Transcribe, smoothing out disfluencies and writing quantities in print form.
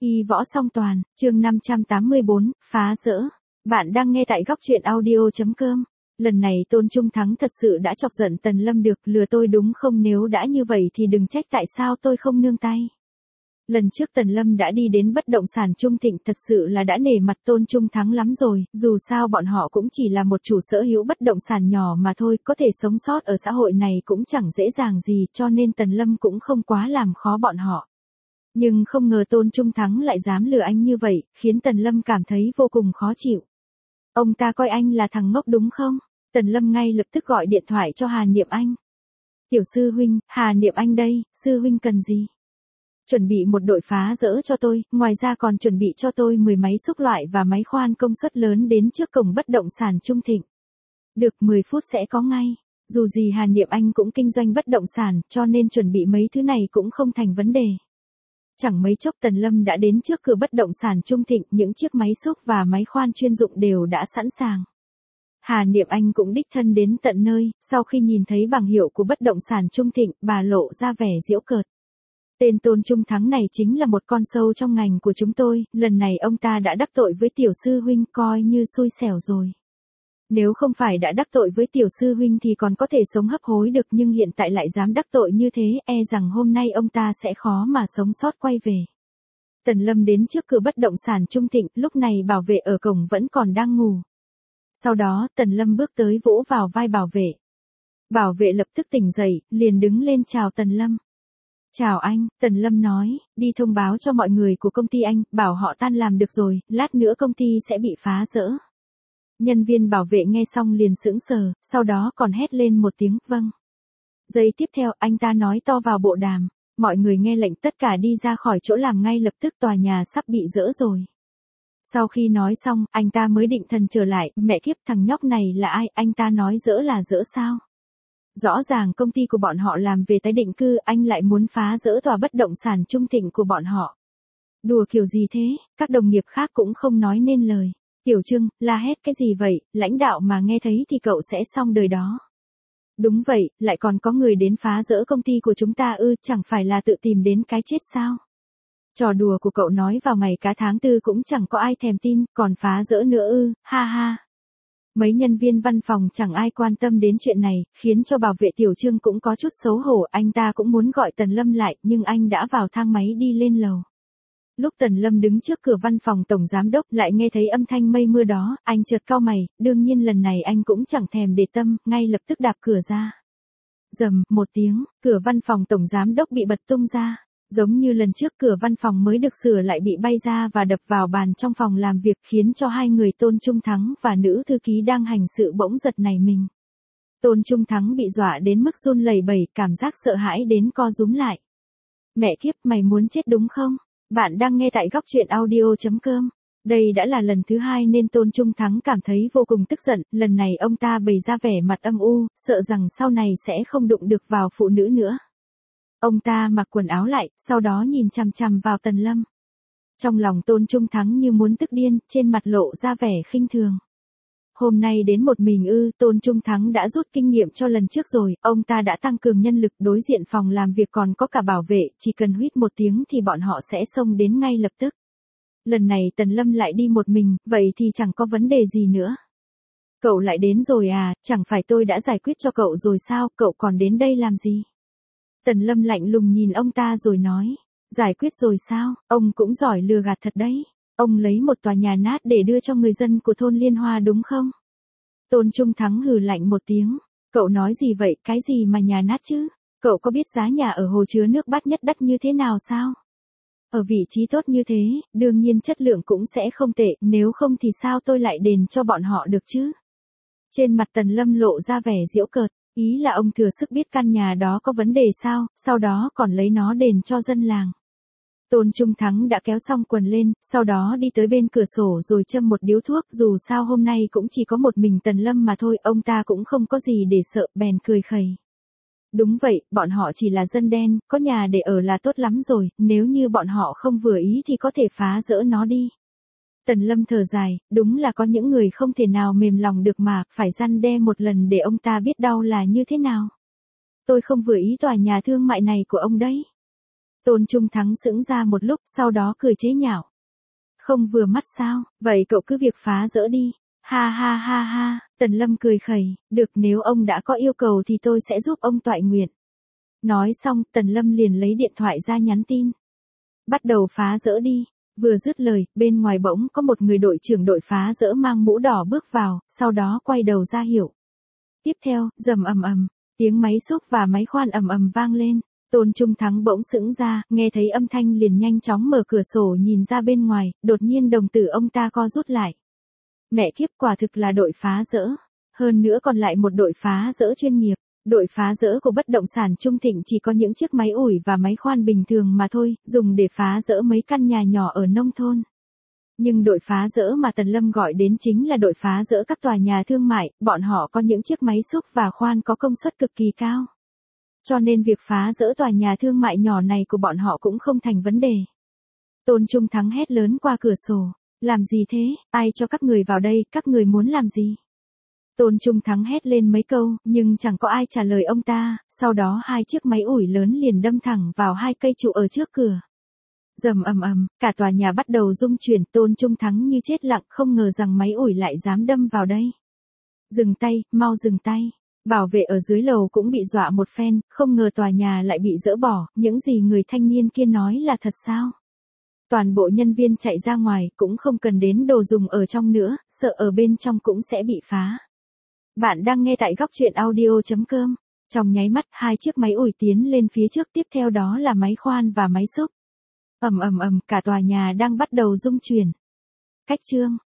Y võ song toàn, chương 584, phá rỡ. Bạn đang nghe tại góc truyện audio.com. Lần này Tôn Trung Thắng thật sự đã chọc giận Tần Lâm được, lừa tôi đúng không? Nếu đã như vậy thì đừng trách tại sao tôi không nương tay. Lần trước Tần Lâm đã đi đến bất động sản Trung Thịnh, thật sự là đã nể mặt Tôn Trung Thắng lắm rồi, dù sao bọn họ cũng chỉ là một chủ sở hữu bất động sản nhỏ mà thôi, có thể sống sót ở xã hội này cũng chẳng dễ dàng gì, cho nên Tần Lâm cũng không quá làm khó bọn họ. Nhưng không ngờ Tôn Trung Thắng lại dám lừa anh như vậy, khiến Tần Lâm cảm thấy vô cùng khó chịu. Ông ta coi anh là thằng ngốc đúng không? Tần Lâm ngay lập tức gọi điện thoại cho Hà Niệm Anh. Tiểu sư huynh, Hà Niệm Anh đây, sư huynh cần gì? Chuẩn bị một đội phá rỡ cho tôi, ngoài ra còn chuẩn bị cho tôi 10 máy xúc loại và máy khoan công suất lớn đến trước cổng bất động sản Trung Thịnh. Được, 10 phút sẽ có ngay. Dù gì Hà Niệm Anh cũng kinh doanh bất động sản, cho nên chuẩn bị mấy thứ này cũng không thành vấn đề. Chẳng mấy chốc Tần Lâm đã đến trước cửa bất động sản Trung Thịnh, những chiếc máy xúc và máy khoan chuyên dụng đều đã sẵn sàng. Hà Niệm Anh cũng đích thân đến tận nơi, sau khi nhìn thấy bảng hiệu của bất động sản Trung Thịnh, bà lộ ra vẻ giễu cợt. Tên Tôn Trung Thắng này chính là một con sâu trong ngành của chúng tôi, lần này ông ta đã đắc tội với tiểu sư huynh, coi như xui xẻo rồi. Nếu không phải đã đắc tội với tiểu sư huynh thì còn có thể sống hấp hối được, nhưng hiện tại lại dám đắc tội như thế, e rằng hôm nay ông ta sẽ khó mà sống sót quay về. Tần Lâm đến trước cửa bất động sản Trung Thịnh, lúc này bảo vệ ở cổng vẫn còn đang ngủ. Sau đó, Tần Lâm bước tới vỗ vào vai bảo vệ. Bảo vệ lập tức tỉnh dậy, liền đứng lên chào Tần Lâm. Chào anh, Tần Lâm nói, đi thông báo cho mọi người của công ty anh, bảo họ tan làm được rồi, lát nữa công ty sẽ bị phá rỡ. Nhân viên bảo vệ nghe xong liền sững sờ, sau đó còn hét lên một tiếng, vâng. Giây tiếp theo, anh ta nói to vào bộ đàm, mọi người nghe lệnh tất cả đi ra khỏi chỗ làm ngay lập tức, tòa nhà sắp bị rỡ rồi. Sau khi nói xong, anh ta mới định thần trở lại, mẹ kiếp, thằng nhóc này là ai, anh ta nói rỡ là rỡ sao? Rõ ràng công ty của bọn họ làm về tái định cư, anh lại muốn phá rỡ tòa bất động sản Trung Thịnh của bọn họ. Đùa kiểu gì thế, các đồng nghiệp khác cũng không nói nên lời. Tiểu Trưng, la hét cái gì vậy, lãnh đạo mà nghe thấy thì cậu sẽ xong đời đó. Đúng vậy, lại còn có người đến phá rỡ công ty của chúng ta ư, chẳng phải là tự tìm đến cái chết sao? Trò đùa của cậu nói vào ngày cá tháng tư cũng chẳng có ai thèm tin, còn phá rỡ nữa ư, ha ha. Mấy nhân viên văn phòng chẳng ai quan tâm đến chuyện này, khiến cho bảo vệ Tiểu Trương cũng có chút xấu hổ, anh ta cũng muốn gọi Tần Lâm lại, nhưng anh đã vào thang máy đi lên lầu. Lúc Tần Lâm đứng trước cửa văn phòng tổng giám đốc lại nghe thấy âm thanh mây mưa đó, anh chợt cau mày, đương nhiên lần này anh cũng chẳng thèm để tâm, ngay lập tức đạp cửa ra. Rầm, một tiếng, cửa văn phòng tổng giám đốc bị bật tung ra. Giống như lần trước, cửa văn phòng mới được sửa lại bị bay ra và đập vào bàn trong phòng làm việc, khiến cho hai người Tôn Trung Thắng và nữ thư ký đang hành sự bỗng giật nảy mình. Tôn Trung Thắng bị dọa đến mức run lẩy bẩy, cảm giác sợ hãi đến co rúm lại. Mẹ kiếp, mày muốn chết đúng không? Bạn đang nghe tại góc truyện audio.com. Đây đã là lần thứ hai nên Tôn Trung Thắng cảm thấy vô cùng tức giận, lần này ông ta bày ra vẻ mặt âm u, sợ rằng sau này sẽ không đụng được vào phụ nữ nữa. Ông ta mặc quần áo lại, sau đó nhìn chằm chằm vào Tần Lâm. Trong lòng Tôn Trung Thắng như muốn tức điên, trên mặt lộ ra vẻ khinh thường. Hôm nay đến một mình ư, Tôn Trung Thắng đã rút kinh nghiệm cho lần trước rồi, ông ta đã tăng cường nhân lực, đối diện phòng làm việc còn có cả bảo vệ, chỉ cần huýt một tiếng thì bọn họ sẽ xông đến ngay lập tức. Lần này Tần Lâm lại đi một mình, vậy thì chẳng có vấn đề gì nữa. Cậu lại đến rồi à, chẳng phải tôi đã giải quyết cho cậu rồi sao, cậu còn đến đây làm gì? Tần Lâm lạnh lùng nhìn ông ta rồi nói, giải quyết rồi sao, ông cũng giỏi lừa gạt thật đấy. Ông lấy một tòa nhà nát để đưa cho người dân của thôn Liên Hoa đúng không? Tôn Trung Thắng hừ lạnh một tiếng, cậu nói gì vậy, cái gì mà nhà nát chứ? Cậu có biết giá nhà ở hồ chứa nước Bát Nhất đắt như thế nào sao? Ở vị trí tốt như thế, đương nhiên chất lượng cũng sẽ không tệ, nếu không thì sao tôi lại đền cho bọn họ được chứ? Trên mặt Tần Lâm lộ ra vẻ giễu cợt. Ý là ông thừa sức biết căn nhà đó có vấn đề sao, sau đó còn lấy nó đền cho dân làng. Tôn Trung Thắng đã kéo xong quần lên, sau đó đi tới bên cửa sổ rồi châm một điếu thuốc, dù sao hôm nay cũng chỉ có một mình Tần Lâm mà thôi, ông ta cũng không có gì để sợ, bèn cười khẩy. Đúng vậy, bọn họ chỉ là dân đen, có nhà để ở là tốt lắm rồi, nếu như bọn họ không vừa ý thì có thể phá rỡ nó đi. Tần Lâm thở dài, đúng là có những người không thể nào mềm lòng được mà, phải răn đe một lần để ông ta biết đau là như thế nào. Tôi không vừa ý tòa nhà thương mại này của ông đấy. Tôn Trung Thắng sững ra một lúc, sau đó cười chế nhạo. Không vừa mắt sao, vậy cậu cứ việc phá dỡ đi. Ha ha ha ha, Tần Lâm cười khẩy, được nếu ông đã có yêu cầu thì tôi sẽ giúp ông toại nguyện. Nói xong, Tần Lâm liền lấy điện thoại ra nhắn tin. Bắt đầu phá dỡ đi. Vừa dứt lời, bên ngoài bỗng có một người đội trưởng đội phá dỡ mang mũ đỏ bước vào, sau đó quay đầu ra hiệu. Tiếp theo, rầm ầm ầm, tiếng máy xúc và máy khoan ầm ầm vang lên. Tôn Trung Thắng bỗng sững ra, nghe thấy âm thanh liền nhanh chóng mở cửa sổ nhìn ra bên ngoài, đột nhiên đồng tử ông ta co rút lại. Mẹ kiếp, quả thực là đội phá dỡ. Hơn nữa còn lại một đội phá dỡ chuyên nghiệp. Đội phá dỡ của bất động sản Trung Thịnh chỉ có những chiếc máy ủi và máy khoan bình thường mà thôi, dùng để phá dỡ mấy căn nhà nhỏ ở nông thôn. Nhưng đội phá dỡ mà Tần Lâm gọi đến chính là đội phá dỡ các tòa nhà thương mại, bọn họ có những chiếc máy xúc và khoan có công suất cực kỳ cao. Cho nên việc phá dỡ tòa nhà thương mại nhỏ này của bọn họ cũng không thành vấn đề. Tôn Trung Thắng hét lớn qua cửa sổ. Làm gì thế, ai cho các người vào đây, các người muốn làm gì? Tôn Trung Thắng hét lên mấy câu, nhưng chẳng có ai trả lời ông ta, sau đó hai chiếc máy ủi lớn liền đâm thẳng vào hai cây trụ ở trước cửa. Rầm ầm ầm, cả tòa nhà bắt đầu rung chuyển, Tôn Trung Thắng như chết lặng, không ngờ rằng máy ủi lại dám đâm vào đây. Dừng tay, mau dừng tay. Bảo vệ ở dưới lầu cũng bị dọa một phen, không ngờ tòa nhà lại bị dỡ bỏ, những gì người thanh niên kia nói là thật sao? Toàn bộ nhân viên chạy ra ngoài, cũng không cần đến đồ dùng ở trong nữa, sợ ở bên trong cũng sẽ bị phá. Bạn đang nghe tại góc truyện audio.com. Trong nháy mắt, hai chiếc máy ủi tiến lên phía trước, tiếp theo đó là máy khoan và máy xúc. Ầm ầm ầm, cả tòa nhà đang bắt đầu rung chuyển. Cách chương